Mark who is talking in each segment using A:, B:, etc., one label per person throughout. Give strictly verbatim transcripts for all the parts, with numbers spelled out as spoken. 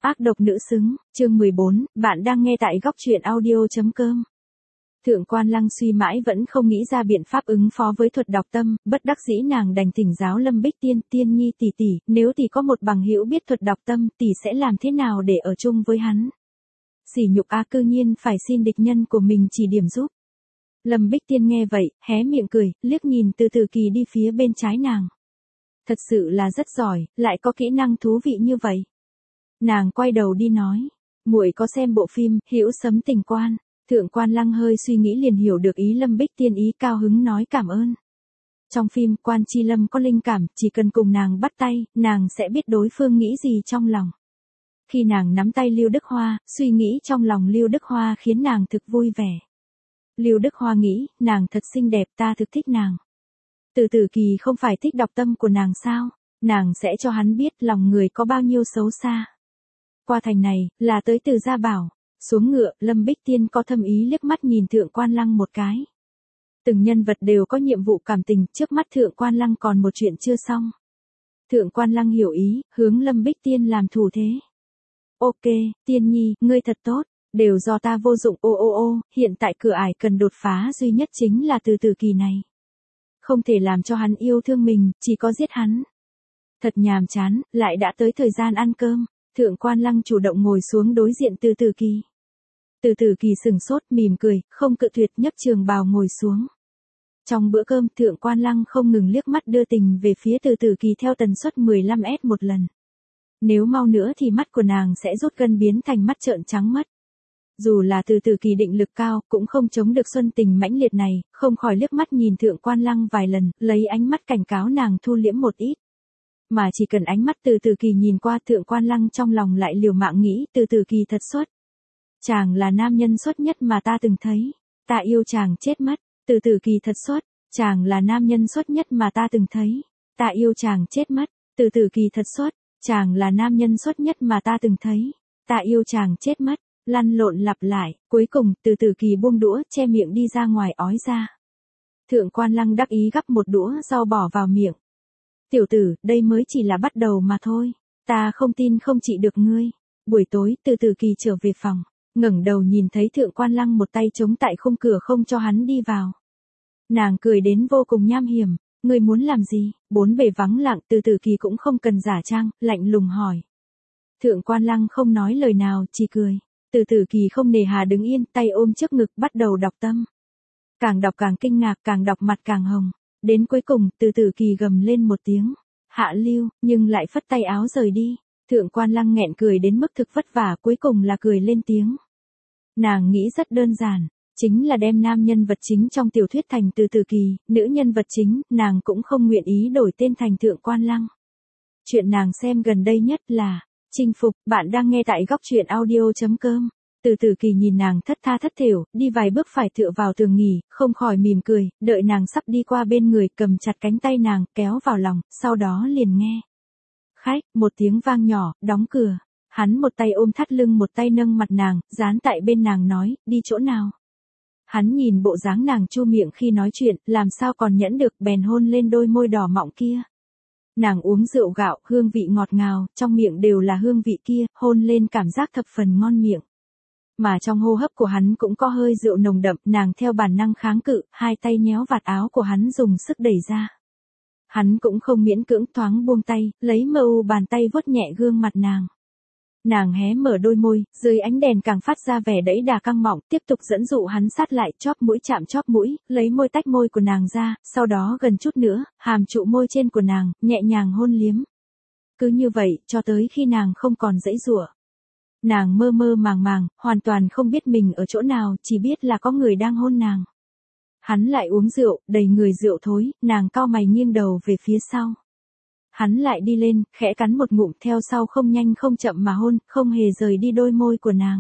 A: Ác độc nữ xứng, chương mười bốn, bạn đang nghe tại góc truyện audio.com. Thượng Quan Lăng suy mãi vẫn không nghĩ ra biện pháp ứng phó với thuật đọc tâm, bất đắc dĩ nàng đành thỉnh giáo Lâm Bích Tiên, Tiên Nhi tỷ tỷ, nếu tỷ có một bằng hữu biết thuật đọc tâm, tỷ sẽ làm thế nào để ở chung với hắn? Sỉ nhục a, cư nhiên phải xin địch nhân của mình chỉ điểm giúp. Lâm Bích Tiên nghe vậy, hé miệng cười, liếc nhìn Từ Từ Kỳ đi phía bên trái nàng. Thật sự là rất giỏi, lại có kỹ năng thú vị như vậy. Nàng quay đầu đi nói, muội có xem bộ phim Hữu Sấm Tình Quan? Thượng Quan Lăng hơi suy nghĩ liền hiểu được ý Lâm Bích Tiên, ý cao hứng nói cảm ơn. Trong phim Quan Chi Lâm có linh cảm, chỉ cần cùng nàng bắt tay, nàng sẽ biết đối phương nghĩ gì trong lòng. Khi nàng nắm tay Lưu Đức Hoa, suy nghĩ trong lòng Lưu Đức Hoa khiến nàng thực vui vẻ. Lưu Đức Hoa nghĩ, nàng thật xinh đẹp, ta thực thích nàng. Từ Từ Kỳ không phải thích đọc tâm của nàng sao? Nàng sẽ cho hắn biết lòng người có bao nhiêu xấu xa. Qua thành này, là tới Từ Gia Bảo. Xuống ngựa, Lâm Bích Tiên có thâm ý liếc mắt nhìn Thượng Quan Lăng một cái. Từng nhân vật đều có nhiệm vụ cảm tình, trước mắt Thượng Quan Lăng còn một chuyện chưa xong. Thượng Quan Lăng hiểu ý, hướng Lâm Bích Tiên làm thủ thế. Ok, Tiên Nhi, ngươi thật tốt, đều do ta vô dụng, ô ô ô, hiện tại cửa ải cần đột phá duy nhất chính là Từ Từ Kỳ này. Không thể làm cho hắn yêu thương mình, chỉ có giết hắn. Thật nhàm chán, lại đã tới thời gian ăn cơm. Thượng Quan Lăng chủ động ngồi xuống đối diện Từ Từ Kỳ. Từ Từ Kỳ sừng sốt, mỉm cười, không cự tuyệt, nhấc trường bào ngồi xuống. Trong bữa cơm, Thượng Quan Lăng không ngừng liếc mắt đưa tình về phía Từ Từ Kỳ theo tần suất mười lăm ét một lần. Nếu mau nữa thì mắt của nàng sẽ rút gân biến thành mắt trợn trắng mất. Dù là Từ Từ Kỳ định lực cao, cũng không chống được xuân tình mãnh liệt này, không khỏi liếc mắt nhìn Thượng Quan Lăng vài lần, lấy ánh mắt cảnh cáo nàng thu liễm một ít. Mà chỉ cần ánh mắt Từ Từ Kỳ nhìn qua, Thượng Quan Lăng trong lòng lại liều mạng nghĩ, Từ Từ Kỳ thật xuất. Chàng là nam nhân xuất nhất mà ta từng thấy. Ta yêu chàng chết mất. Từ Từ Kỳ thật xuất. Chàng là nam nhân xuất nhất mà ta từng thấy. Ta yêu chàng chết mất. Từ Từ Kỳ thật xuất. Chàng là nam nhân xuất nhất mà ta từng thấy. Ta yêu chàng chết mất. Lăn lộn lặp lại, cuối cùng, Từ Từ Kỳ buông đũa, che miệng đi ra ngoài ói ra. Thượng Quan Lăng đắc ý gắp một đũa rau bỏ vào miệng. Tiểu tử, đây mới chỉ là bắt đầu mà thôi. Ta không tin không trị được ngươi. Buổi tối, Từ Từ Kỳ trở về phòng, ngẩng đầu nhìn thấy Thượng Quan Lăng một tay chống tại khung cửa không cho hắn đi vào. Nàng cười đến vô cùng nham hiểm. Ngươi muốn làm gì? Bốn bề vắng lặng, Từ Từ Kỳ cũng không cần giả trang, lạnh lùng hỏi. Thượng Quan Lăng không nói lời nào, chỉ cười. Từ Từ Kỳ không nề hà đứng yên, tay ôm trước ngực bắt đầu đọc tâm. Càng đọc càng kinh ngạc, càng đọc mặt càng hồng. Đến cuối cùng, Từ Từ Kỳ gầm lên một tiếng. Hạ lưu, nhưng lại phất tay áo rời đi. Thượng Quan Lăng nghẹn cười đến mức thực vất vả, cuối cùng là cười lên tiếng. Nàng nghĩ rất đơn giản. Chính là đem nam nhân vật chính trong tiểu thuyết thành Từ Từ Kỳ, nữ nhân vật chính, nàng cũng không nguyện ý đổi tên thành Thượng Quan Lăng. Chuyện nàng xem gần đây nhất là Chinh Phục, bạn đang nghe tại góc truyện audio.com. Từ Từ Kỳ nhìn nàng thất tha thất thểu, đi vài bước phải tựa vào tường nghỉ, không khỏi mỉm cười, đợi nàng sắp đi qua bên người, cầm chặt cánh tay nàng, kéo vào lòng, sau đó liền nghe. Khách, một tiếng vang nhỏ, đóng cửa. Hắn một tay ôm thắt lưng, một tay nâng mặt nàng, dán tại bên nàng nói, đi chỗ nào? Hắn nhìn bộ dáng nàng chu miệng khi nói chuyện, làm sao còn nhẫn được, bèn hôn lên đôi môi đỏ mọng kia. Nàng uống rượu gạo, hương vị ngọt ngào, trong miệng đều là hương vị kia, hôn lên cảm giác thập phần ngon miệng. Mà trong hô hấp của hắn cũng có hơi rượu nồng đậm, nàng theo bản năng kháng cự, hai tay nhéo vạt áo của hắn dùng sức đẩy ra. Hắn cũng không miễn cưỡng, thoáng buông tay, lấy mờ u bàn tay vuốt nhẹ gương mặt nàng. Nàng hé mở đôi môi, dưới ánh đèn càng phát ra vẻ đẫy đà căng mọng, tiếp tục dẫn dụ hắn sát lại, chóp mũi chạm chóp mũi, lấy môi tách môi của nàng ra, sau đó gần chút nữa, hàm trụ môi trên của nàng, nhẹ nhàng hôn liếm. Cứ như vậy, cho tới khi nàng không còn giãy giụa. Nàng mơ mơ màng màng, hoàn toàn không biết mình ở chỗ nào, chỉ biết là có người đang hôn nàng. Hắn lại uống rượu, đầy người rượu thối, nàng cau mày nghiêng đầu về phía sau. Hắn lại đi lên, khẽ cắn một ngụm, theo sau không nhanh không chậm mà hôn, không hề rời đi đôi môi của nàng.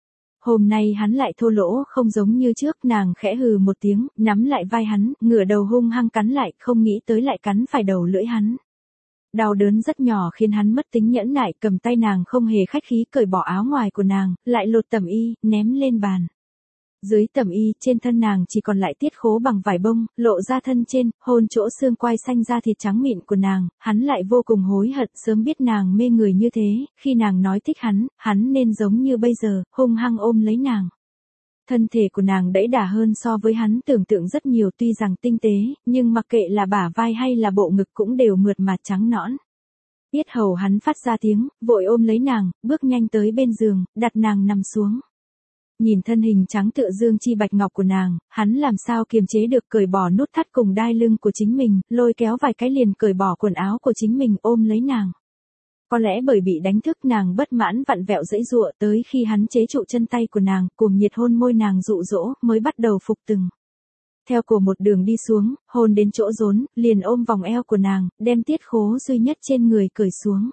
A: Hôm nay hắn lại thô lỗ, không giống như trước, nàng khẽ hừ một tiếng, nắm lại vai hắn, ngửa đầu hung hăng cắn lại, không nghĩ tới lại cắn phải đầu lưỡi hắn. Đau đớn rất nhỏ khiến hắn mất tính nhẫn nại, cầm tay nàng không hề khách khí cởi bỏ áo ngoài của nàng, lại lột tẩm y, ném lên bàn. Dưới tầm y, trên thân nàng chỉ còn lại tiết khố bằng vải bông, lộ ra thân trên, hôn chỗ xương quai xanh da thịt trắng mịn của nàng, hắn lại vô cùng hối hận sớm biết nàng mê người như thế, khi nàng nói thích hắn, hắn nên giống như bây giờ, hung hăng ôm lấy nàng. Thân thể của nàng đẫy đà hơn so với hắn tưởng tượng rất nhiều, tuy rằng tinh tế, nhưng mặc kệ là bả vai hay là bộ ngực cũng đều mượt mà trắng nõn. Yết hầu hắn phát ra tiếng, vội ôm lấy nàng, bước nhanh tới bên giường, đặt nàng nằm xuống. Nhìn thân hình trắng tựa dương chi bạch ngọc của nàng, hắn làm sao kiềm chế được, cởi bỏ nút thắt cùng đai lưng của chính mình, lôi kéo vài cái liền cởi bỏ quần áo của chính mình, ôm lấy nàng. Có lẽ bởi bị đánh thức, nàng bất mãn vặn vẹo giãy giụa, tới khi hắn chế trụ chân tay của nàng, cuồng nhiệt hôn môi nàng dụ dỗ, mới bắt đầu phục từng. Theo cổ một đường đi xuống, hôn đến chỗ rốn, liền ôm vòng eo của nàng, đem tiết khố duy nhất trên người cởi xuống.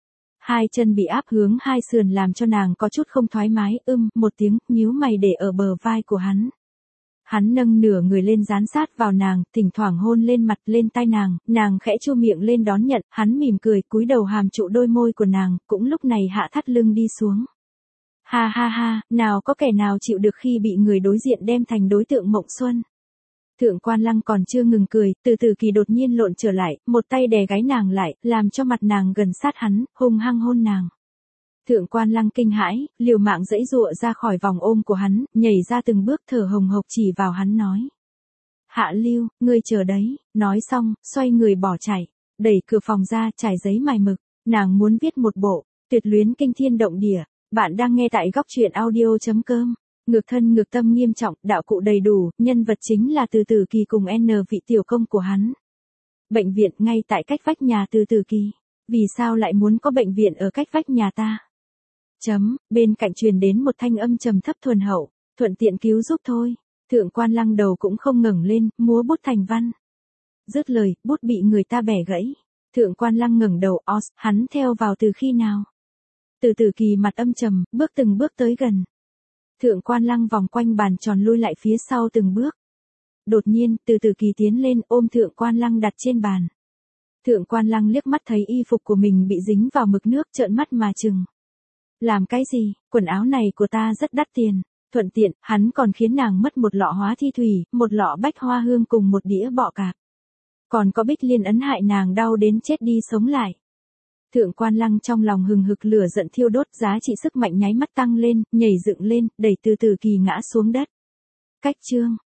A: Hai chân bị áp hướng hai sườn làm cho nàng có chút không thoải mái, ưm, một tiếng, nhíu mày để ở bờ vai của hắn. Hắn nâng nửa người lên dán sát vào nàng, thỉnh thoảng hôn lên mặt, lên tai nàng, nàng khẽ chu miệng lên đón nhận, hắn mỉm cười, cúi đầu hàm trụ đôi môi của nàng, cũng lúc này hạ thắt lưng đi xuống. Ha ha ha, nào có kẻ nào chịu được khi bị người đối diện đem thành đối tượng mộng xuân. Thượng Quan Lăng còn chưa ngừng cười, từ từ kỳ đột nhiên lộn trở lại, một tay đè gáy nàng lại, làm cho mặt nàng gần sát hắn, hung hăng hôn nàng. Thượng Quan Lăng kinh hãi, liều mạng giãy giụa ra khỏi vòng ôm của hắn, nhảy ra từng bước thở hồng hộc chỉ vào hắn nói. Hạ Lưu, ngươi chờ đấy, nói xong, xoay người bỏ chạy, đẩy cửa phòng ra, trải giấy mài mực, nàng muốn viết một bộ, tuyệt luyến kinh thiên động địa, bạn đang nghe tại góc truyện audio.com. Ngược thân ngược tâm nghiêm trọng, đạo cụ đầy đủ, nhân vật chính là Từ Tử Kỳ cùng N vị tiểu công của hắn. Bệnh viện ngay tại cách vách nhà Từ Tử Kỳ. Vì sao lại muốn có bệnh viện ở cách vách nhà ta? Chấm, bên cạnh truyền đến một thanh âm trầm thấp thuần hậu, thuận tiện cứu giúp thôi. Thượng Quan Lăng đầu cũng không ngẩng lên, múa bút thành văn. Dứt lời, bút bị người ta bẻ gãy. Thượng Quan Lăng ngẩng đầu, os, hắn theo vào từ khi nào? Từ Tử Kỳ mặt âm trầm, bước từng bước tới gần. Thượng Quan Lăng vòng quanh bàn tròn lui lại phía sau từng bước. Đột nhiên, Từ Tử Kỳ tiến lên, ôm Thượng Quan Lăng đặt trên bàn. Thượng Quan Lăng liếc mắt thấy y phục của mình bị dính vào mực nước, trợn mắt mà trừng. Làm cái gì, quần áo này của ta rất đắt tiền. Thuận tiện, hắn còn khiến nàng mất một lọ hóa thi thủy, một lọ bách hoa hương cùng một đĩa bọ cạp. Còn có Bích Liên ấn hại nàng đau đến chết đi sống lại. Thượng Quan Lăng trong lòng hừng hực lửa giận thiêu đốt, giá trị sức mạnh nháy mắt tăng lên, nhảy dựng lên, đẩy Từ Tử Kỳ ngã xuống đất. Cách chương